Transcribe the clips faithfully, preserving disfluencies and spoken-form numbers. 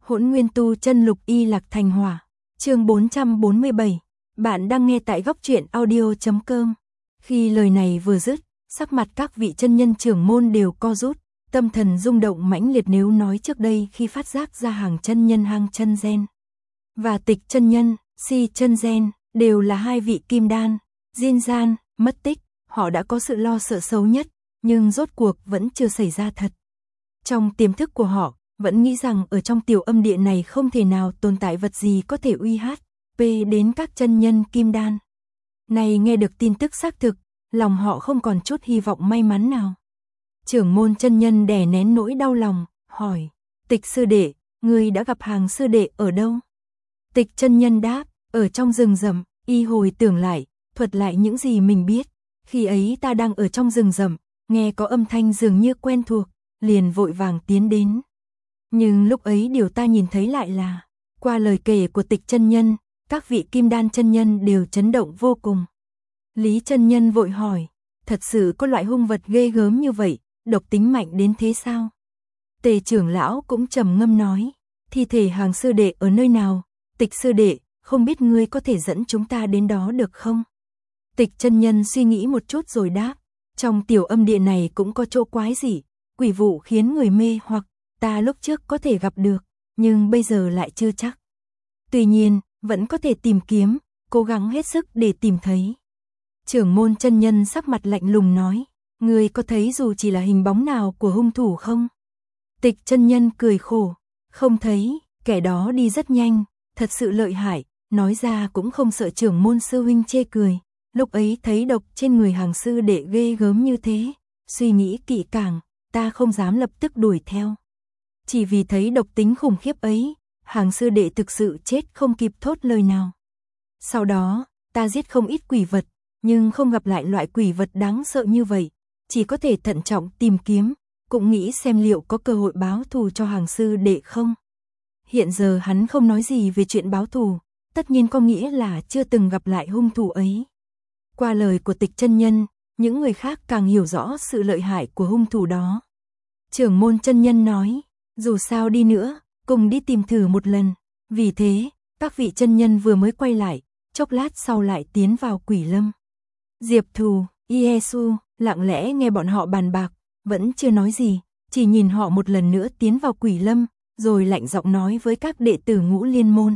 Hỗn Nguyên Tu Chân Lục Y Lạc Thành Hỏa, chương bốn trăm bốn mươi bảy. Bạn đang nghe tại góc truyện audio chấm com. Khi lời này vừa dứt, sắc mặt các vị chân nhân trưởng môn đều co rút, tâm thần rung động mãnh liệt. Nếu nói trước đây khi phát giác ra hàng chân nhân Hang Chân Gen và Tịch chân nhân, Si chân Gen đều là hai vị kim đan, Jin Gian mất tích, họ đã có sự lo sợ xấu nhất, nhưng rốt cuộc vẫn chưa xảy ra thật. Trong tiềm thức của họ, vẫn nghĩ rằng ở trong tiểu âm địa này không thể nào tồn tại vật gì có thể uy hát pê đến các chân nhân kim đan. Này nghe được tin tức xác thực, lòng họ không còn chút hy vọng may mắn nào. Trưởng môn chân nhân đè nén nỗi đau lòng, hỏi, Tịch sư đệ, ngươi đã gặp Hàng sư đệ ở đâu? Tịch chân nhân đáp, ở trong rừng rậm. Y hồi tưởng lại, thuật lại những gì mình biết. Khi ấy ta đang ở trong rừng rậm, nghe có âm thanh dường như quen thuộc, liền vội vàng tiến đến. Nhưng lúc ấy điều ta nhìn thấy lại là, qua lời kể của Tịch chân nhân, các vị kim đan chân nhân đều chấn động vô cùng. Lý chân nhân vội hỏi, thật sự có loại hung vật ghê gớm như vậy, độc tính mạnh đến thế sao? Tề trưởng lão cũng trầm ngâm nói, thi thể Hàng sư đệ ở nơi nào? Tịch sư đệ, không biết ngươi có thể dẫn chúng ta đến đó được không? Tịch chân nhân suy nghĩ một chút rồi đáp, trong tiểu âm địa này cũng có chỗ quái dị, quỷ vụ khiến người mê hoặc, ta lúc trước có thể gặp được, nhưng bây giờ lại chưa chắc. Tuy nhiên, vẫn có thể tìm kiếm, cố gắng hết sức để tìm thấy. Trưởng môn chân nhân sắc mặt lạnh lùng nói, ngươi có thấy dù chỉ là hình bóng nào của hung thủ không? Tịch chân nhân cười khổ, không thấy, kẻ đó đi rất nhanh, thật sự lợi hại, nói ra cũng không sợ trưởng môn sư huynh chê cười. Lúc ấy thấy độc trên người Hàng sư đệ ghê gớm như thế, suy nghĩ kỹ càng, ta không dám lập tức đuổi theo. Chỉ vì thấy độc tính khủng khiếp ấy, Hàng sư đệ thực sự chết không kịp thốt lời nào. Sau đó, ta giết không ít quỷ vật, nhưng không gặp lại loại quỷ vật đáng sợ như vậy, chỉ có thể thận trọng tìm kiếm, cũng nghĩ xem liệu có cơ hội báo thù cho Hàng sư đệ không. Hiện giờ hắn không nói gì về chuyện báo thù, tất nhiên có nghĩa là chưa từng gặp lại hung thủ ấy. Qua lời của Tịch chân nhân, những người khác càng hiểu rõ sự lợi hại của hung thủ đó. Trưởng môn chân nhân nói, dù sao đi nữa, cùng đi tìm thử một lần. Vì thế, các vị chân nhân vừa mới quay lại, chốc lát sau lại tiến vào Quỷ Lâm. Diệp Thù, Iesu lặng lẽ nghe bọn họ bàn bạc, vẫn chưa nói gì, chỉ nhìn họ một lần nữa tiến vào Quỷ Lâm, rồi lạnh giọng nói với các đệ tử Ngũ Liên môn.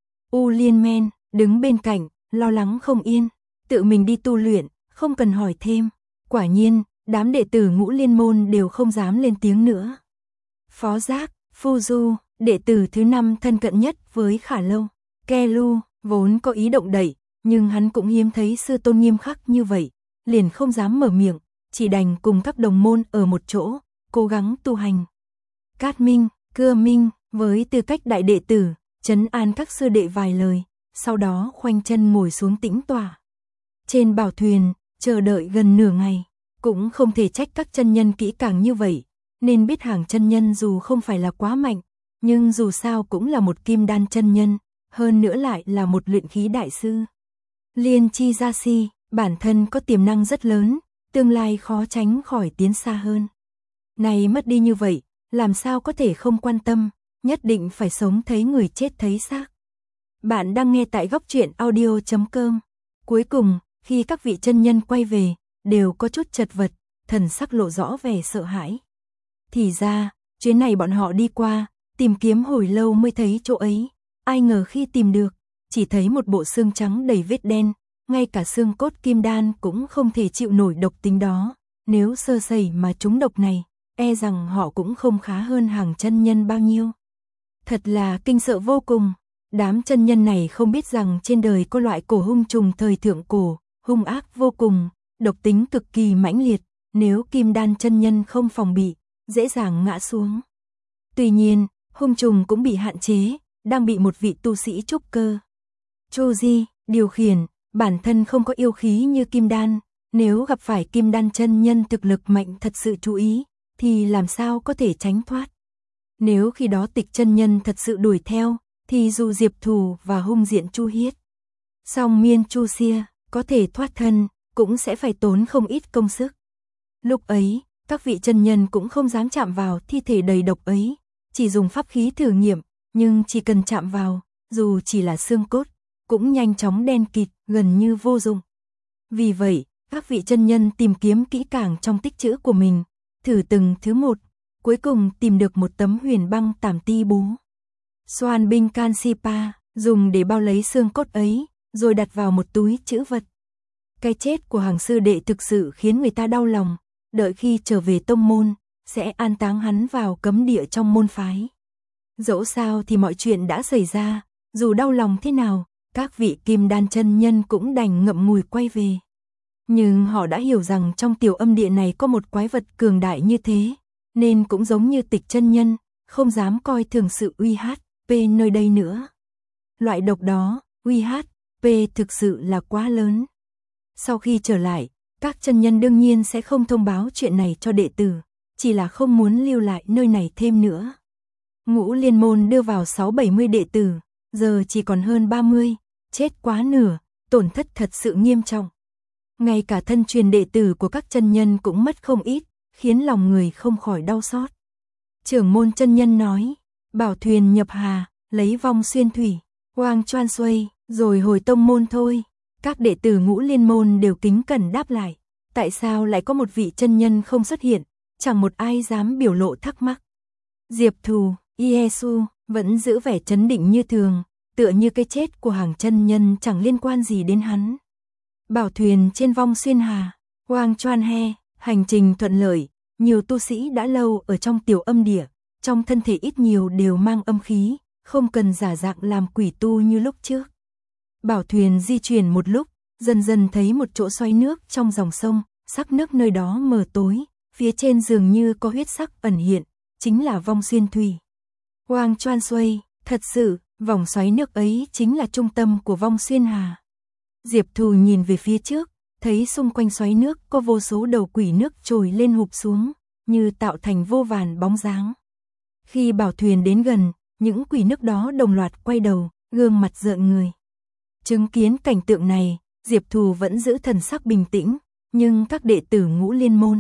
U Liên Men đứng bên cạnh, lo lắng không yên, tự mình đi tu luyện, không cần hỏi thêm. Quả nhiên, đám đệ tử Ngũ Liên môn đều không dám lên tiếng nữa. Phó Giác, Phu Du, đệ tử thứ năm thân cận nhất với Khả Lâu, Kelu, vốn có ý động đậy, nhưng hắn cũng hiếm thấy sư tôn nghiêm khắc như vậy, liền không dám mở miệng, chỉ đành cùng các đồng môn ở một chỗ, cố gắng tu hành. Cát Minh, Cưa Minh, với tư cách đại đệ tử, trấn an các sư đệ vài lời, sau đó khoanh chân ngồi xuống tĩnh tọa. Trên bảo thuyền, chờ đợi gần nửa ngày, cũng không thể trách các chân nhân kỹ càng như vậy, nên biết Hàng chân nhân dù không phải là quá mạnh, nhưng dù sao cũng là một kim đan chân nhân, hơn nữa lại là một luyện khí đại sư. Liên Chi Gia Si, bản thân có tiềm năng rất lớn, tương lai khó tránh khỏi tiến xa hơn. Này mất đi như vậy, làm sao có thể không quan tâm, nhất định phải sống thấy người chết thấy xác. Bạn đang nghe tại góc truyện audio chấm com. Cuối cùng, khi các vị chân nhân quay về, đều có chút chật vật, thần sắc lộ rõ vẻ sợ hãi. Thì ra, chuyến này bọn họ đi qua, tìm kiếm hồi lâu mới thấy chỗ ấy, ai ngờ khi tìm được, chỉ thấy một bộ xương trắng đầy vết đen, ngay cả xương cốt kim đan cũng không thể chịu nổi độc tính đó, nếu sơ sẩy mà trúng độc này, e rằng họ cũng không khá hơn Hàng chân nhân bao nhiêu. Thật là kinh sợ vô cùng, đám chân nhân này không biết rằng trên đời có loại cổ hung trùng thời thượng cổ, hung ác vô cùng, độc tính cực kỳ mãnh liệt, nếu kim đan chân nhân không phòng bị, dễ dàng ngã xuống. Tuy nhiên, hung trùng cũng bị hạn chế, đang bị một vị tu sĩ trúc cơ Chu Di điều khiển, bản thân không có yêu khí như kim đan, nếu gặp phải kim đan chân nhân thực lực mạnh thật sự chú ý, thì làm sao có thể tránh thoát. Nếu khi đó Tịch chân nhân thật sự đuổi theo, thì dù Diệp Thù và hung diện Chu Hiết, song Miên Chu Xia có thể thoát thân, cũng sẽ phải tốn không ít công sức. Lúc ấy, các vị chân nhân cũng không dám chạm vào thi thể đầy độc ấy, chỉ dùng pháp khí thử nghiệm, nhưng chỉ cần chạm vào, dù chỉ là xương cốt, cũng nhanh chóng đen kịt, gần như vô dụng. Vì vậy, các vị chân nhân tìm kiếm kỹ càng trong tích trữ của mình, thử từng thứ một, cuối cùng tìm được một tấm huyền băng tảm ti bố. Xoan binh Kansipa, dùng để bao lấy xương cốt ấy, rồi đặt vào một túi trữ vật. Cái chết của hàng sư đệ thực sự khiến người ta đau lòng, đợi khi trở về tông môn, sẽ an táng hắn vào cấm địa trong môn phái. Dẫu sao thì mọi chuyện đã xảy ra, dù đau lòng thế nào, các vị kim đan chân nhân cũng đành ngậm ngùi quay về. Nhưng họ đã hiểu rằng trong tiểu âm địa này có một quái vật cường đại như thế, nên cũng giống như Tịch chân nhân, không dám coi thường sự uy hát pê nơi đây nữa. Loại độc đó, uy hát pê thực sự là quá lớn. Sau khi trở lại, các chân nhân đương nhiên sẽ không thông báo chuyện này cho đệ tử, chỉ là không muốn lưu lại nơi này thêm nữa. Ngũ Liên môn đưa vào sáu bảy mươi đệ tử, giờ chỉ còn hơn ba mươi, chết quá nửa, tổn thất thật sự nghiêm trọng. Ngay cả thân truyền đệ tử của các chân nhân cũng mất không ít, khiến lòng người không khỏi đau xót. Trưởng môn chân nhân nói, bảo thuyền nhập hà, lấy vong xuyên thủy, Quang Choan Xuây, rồi hồi tông môn thôi. Các đệ tử Ngũ Liên môn đều kính cẩn đáp lại, tại sao lại có một vị chân nhân không xuất hiện, chẳng một ai dám biểu lộ thắc mắc. Diệp Thù, Iesu vẫn giữ vẻ trấn định như thường, tựa như cái chết của hàng chân nhân chẳng liên quan gì đến hắn. Bảo thuyền trên vong xuyên hà, Quang Choan He, hành trình thuận lợi, nhiều tu sĩ đã lâu ở trong tiểu âm địa, trong thân thể ít nhiều đều mang âm khí, không cần giả dạng làm quỷ tu như lúc trước. Bảo thuyền di chuyển một lúc, dần dần thấy một chỗ xoáy nước trong dòng sông, sắc nước nơi đó mờ tối, phía trên dường như có huyết sắc ẩn hiện, chính là vong xuyên thủy. Quang Choan Xuây, thật sự, vòng xoáy nước ấy chính là trung tâm của vong xuyên hà. Diệp Thù nhìn về phía trước, thấy xung quanh xoáy nước có vô số đầu quỷ nước trồi lên hụp xuống, như tạo thành vô vàn bóng dáng. Khi bảo thuyền đến gần, những quỷ nước đó đồng loạt quay đầu, gương mặt rợn người. Chứng kiến cảnh tượng này, Diệp Thù vẫn giữ thần sắc bình tĩnh, nhưng các đệ tử Ngũ Liên môn,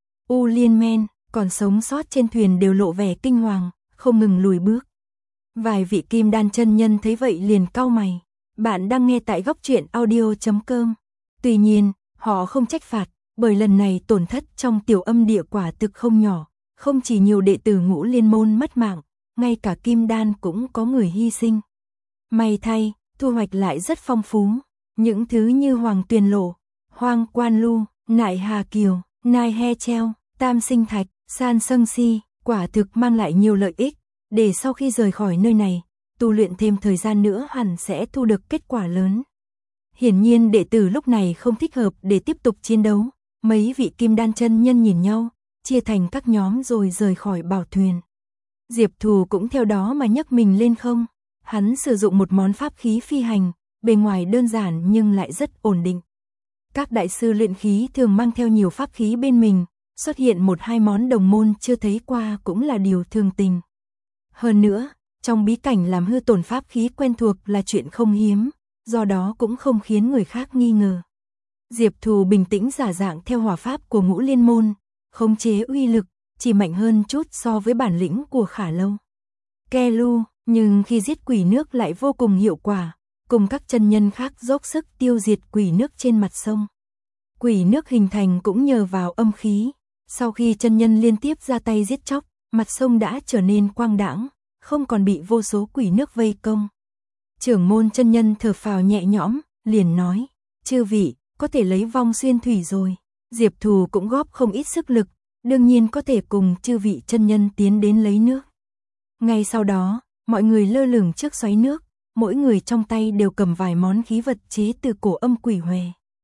U Liên men, còn sống sót trên thuyền đều lộ vẻ kinh hoàng, không ngừng lùi bước. Vài vị kim đan chân nhân thấy vậy liền cau mày. Bạn đang nghe tại góc truyện audio chấm com. Tuy nhiên, họ không trách phạt, bởi lần này tổn thất trong tiểu âm địa quả thực không nhỏ, không chỉ nhiều đệ tử Ngũ Liên môn mất mạng, ngay cả kim đan cũng có người hy sinh. May thay, thu hoạch lại rất phong phú, những thứ như Hoàng Tuyền Lộ, Hoang Quan Lu, Nại Hà Kiều, Nai He Treo, Tam Sinh Thạch, San Sâng Si, quả thực mang lại nhiều lợi ích, để sau khi rời khỏi nơi này, tu luyện thêm thời gian nữa hẳn sẽ thu được kết quả lớn. Hiển nhiên đệ tử lúc này không thích hợp để tiếp tục chiến đấu, mấy vị kim đan chân nhân nhìn nhau, chia thành các nhóm rồi rời khỏi bảo thuyền. Diệp Thù cũng theo đó mà nhấc mình lên không, hắn sử dụng một món pháp khí phi hành, bề ngoài đơn giản nhưng lại rất ổn định. Các đại sư luyện khí thường mang theo nhiều pháp khí bên mình, xuất hiện một hai món đồng môn chưa thấy qua cũng là điều thường tình. Hơn nữa, trong bí cảnh làm hư tổn pháp khí quen thuộc là chuyện không hiếm, do đó cũng không khiến người khác nghi ngờ. Diệp Thù bình tĩnh giả dạng theo hỏa pháp của Ngũ Liên môn, khống chế uy lực, chỉ mạnh hơn chút so với bản lĩnh của Khả Lâu. Ke Lu, nhưng khi giết quỷ nước lại vô cùng hiệu quả, cùng các chân nhân khác dốc sức tiêu diệt quỷ nước trên mặt sông. Quỷ nước hình thành cũng nhờ vào âm khí, sau khi chân nhân liên tiếp ra tay giết chóc, mặt sông đã trở nên quang đãng, không còn bị vô số quỷ nước vây công. Trưởng môn chân nhân thở phào nhẹ nhõm, liền nói, chư vị, có thể lấy vong xuyên thủy rồi. Diệp Thù cũng góp không ít sức lực, đương nhiên có thể cùng chư vị chân nhân tiến đến lấy nước. Ngay sau đó, mọi người lơ lửng trước xoáy nước, mỗi người trong tay đều cầm vài món khí vật chế từ cổ âm quỷ hòe.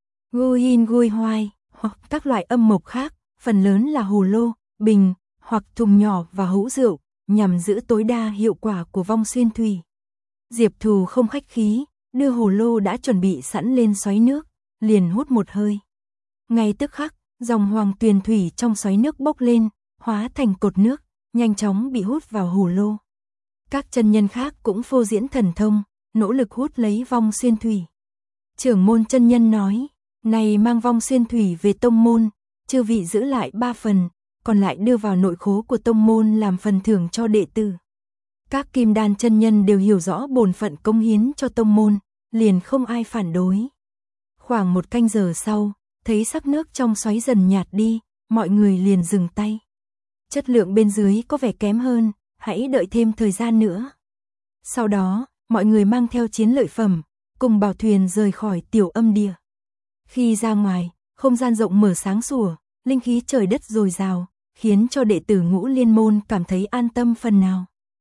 Guin gui hoai, hoặc các loại âm mộc khác, phần lớn là hồ lô, bình, hoặc thùng nhỏ và hũ rượu, nhằm giữ tối đa hiệu quả của vong xuyên thủy. Diệp Thù không khách khí, đưa hồ lô đã chuẩn bị sẵn lên xoáy nước, liền hút một hơi. Ngay tức khắc, dòng hoàng tuyền thủy trong xoáy nước bốc lên, hóa thành cột nước, nhanh chóng bị hút vào hồ lô. Các chân nhân khác cũng phô diễn thần thông, nỗ lực hút lấy vong xuyên thủy. Trưởng môn chân nhân nói, này mang vong xuyên thủy về tông môn, chư vị giữ lại ba phần, còn lại đưa vào nội khố của tông môn làm phần thưởng cho đệ tử. Các kim đan chân nhân đều hiểu rõ bổn phận cống hiến cho tông môn, liền không ai phản đối. Khoảng một canh giờ sau, thấy sắc nước trong xoáy dần nhạt đi, mọi người liền dừng tay. Chất lượng bên dưới có vẻ kém hơn, hãy đợi thêm thời gian nữa. Sau đó, mọi người mang theo chiến lợi phẩm, cùng bảo thuyền rời khỏi tiểu âm địa. Khi ra ngoài, không gian rộng mở sáng sủa, linh khí trời đất dồi dào, khiến cho đệ tử Ngũ Liên môn cảm thấy an tâm phần nào.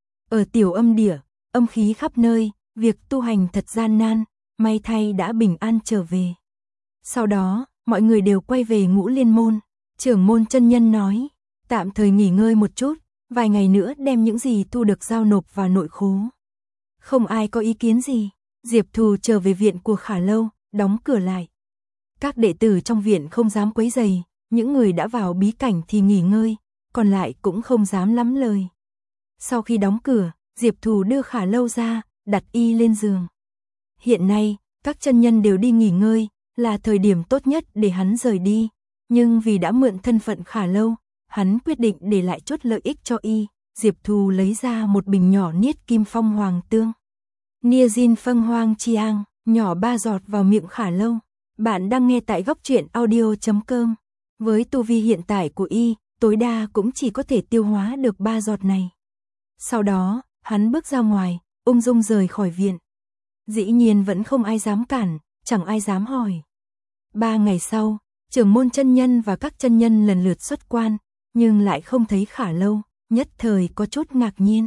Ở tiểu âm địa, âm khí khắp nơi, việc tu hành thật gian nan, may thay đã bình an trở về. Sau đó, mọi người đều quay về Ngũ Liên môn. Trưởng môn chân nhân nói, tạm thời nghỉ ngơi một chút, vài ngày nữa đem những gì thu được giao nộp vào nội khố. Không ai có ý kiến gì. Diệp Thù trở về viện của Khả Lâu, đóng cửa lại. Các đệ tử trong viện không dám quấy rầy, những người đã vào bí cảnh thì nghỉ ngơi, còn lại cũng không dám lắm lời. Sau khi đóng cửa, Diệp Thù đưa Khả Lâu ra, đặt y lên giường. Hiện nay, các chân nhân đều đi nghỉ ngơi, là thời điểm tốt nhất để hắn rời đi, nhưng vì đã mượn thân phận Khả Lâu, hắn quyết định để lại chút lợi ích cho y. Diệp Thù lấy ra một bình nhỏ niết kim phong hoàng tương. Nia Jin Phân Hoang Chiang, nhỏ ba giọt vào miệng Khả Lâu. Bạn đang nghe tại góc truyện audio chấm com. Với tu vi hiện tại của y, tối đa cũng chỉ có thể tiêu hóa được ba giọt này. Sau đó, hắn bước ra ngoài, ung dung rời khỏi viện. Dĩ nhiên vẫn không ai dám cản, chẳng ai dám hỏi. Ba ngày sau, trưởng môn chân nhân và các chân nhân lần lượt xuất quan, nhưng lại không thấy Khả Lâu, nhất thời có chút ngạc nhiên.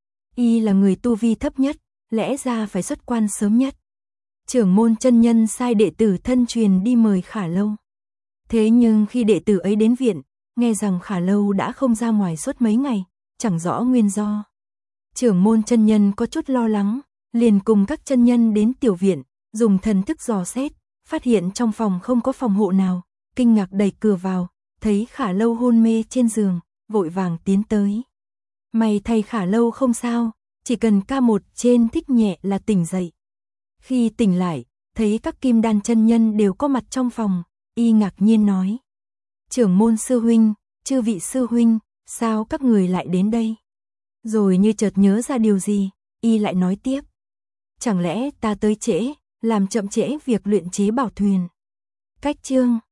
Y là người tu vi thấp nhất, lẽ ra phải xuất quan sớm nhất. Trưởng môn chân nhân sai đệ tử thân truyền đi mời Khả Lâu. Thế nhưng khi đệ tử ấy đến viện, nghe rằng Khả Lâu đã không ra ngoài suốt mấy ngày, chẳng rõ nguyên do. Trưởng môn chân nhân có chút lo lắng, liền cùng các chân nhân đến tiểu viện, dùng thần thức dò xét, phát hiện trong phòng không có phòng hộ nào, kinh ngạc đẩy cửa vào, thấy Khả Lâu hôn mê trên giường, vội vàng tiến tới. May thay Khả Lâu không sao, chỉ cần ca một trên thích nhẹ là tỉnh dậy. Khi tỉnh lại, thấy các kim đan chân nhân đều có mặt trong phòng, y ngạc nhiên nói. Trưởng môn sư huynh, chư vị sư huynh, sao các người lại đến đây? Rồi như chợt nhớ ra điều gì, y lại nói tiếp. Chẳng lẽ ta tới trễ, làm chậm trễ việc luyện chế bảo thuyền? Cách chương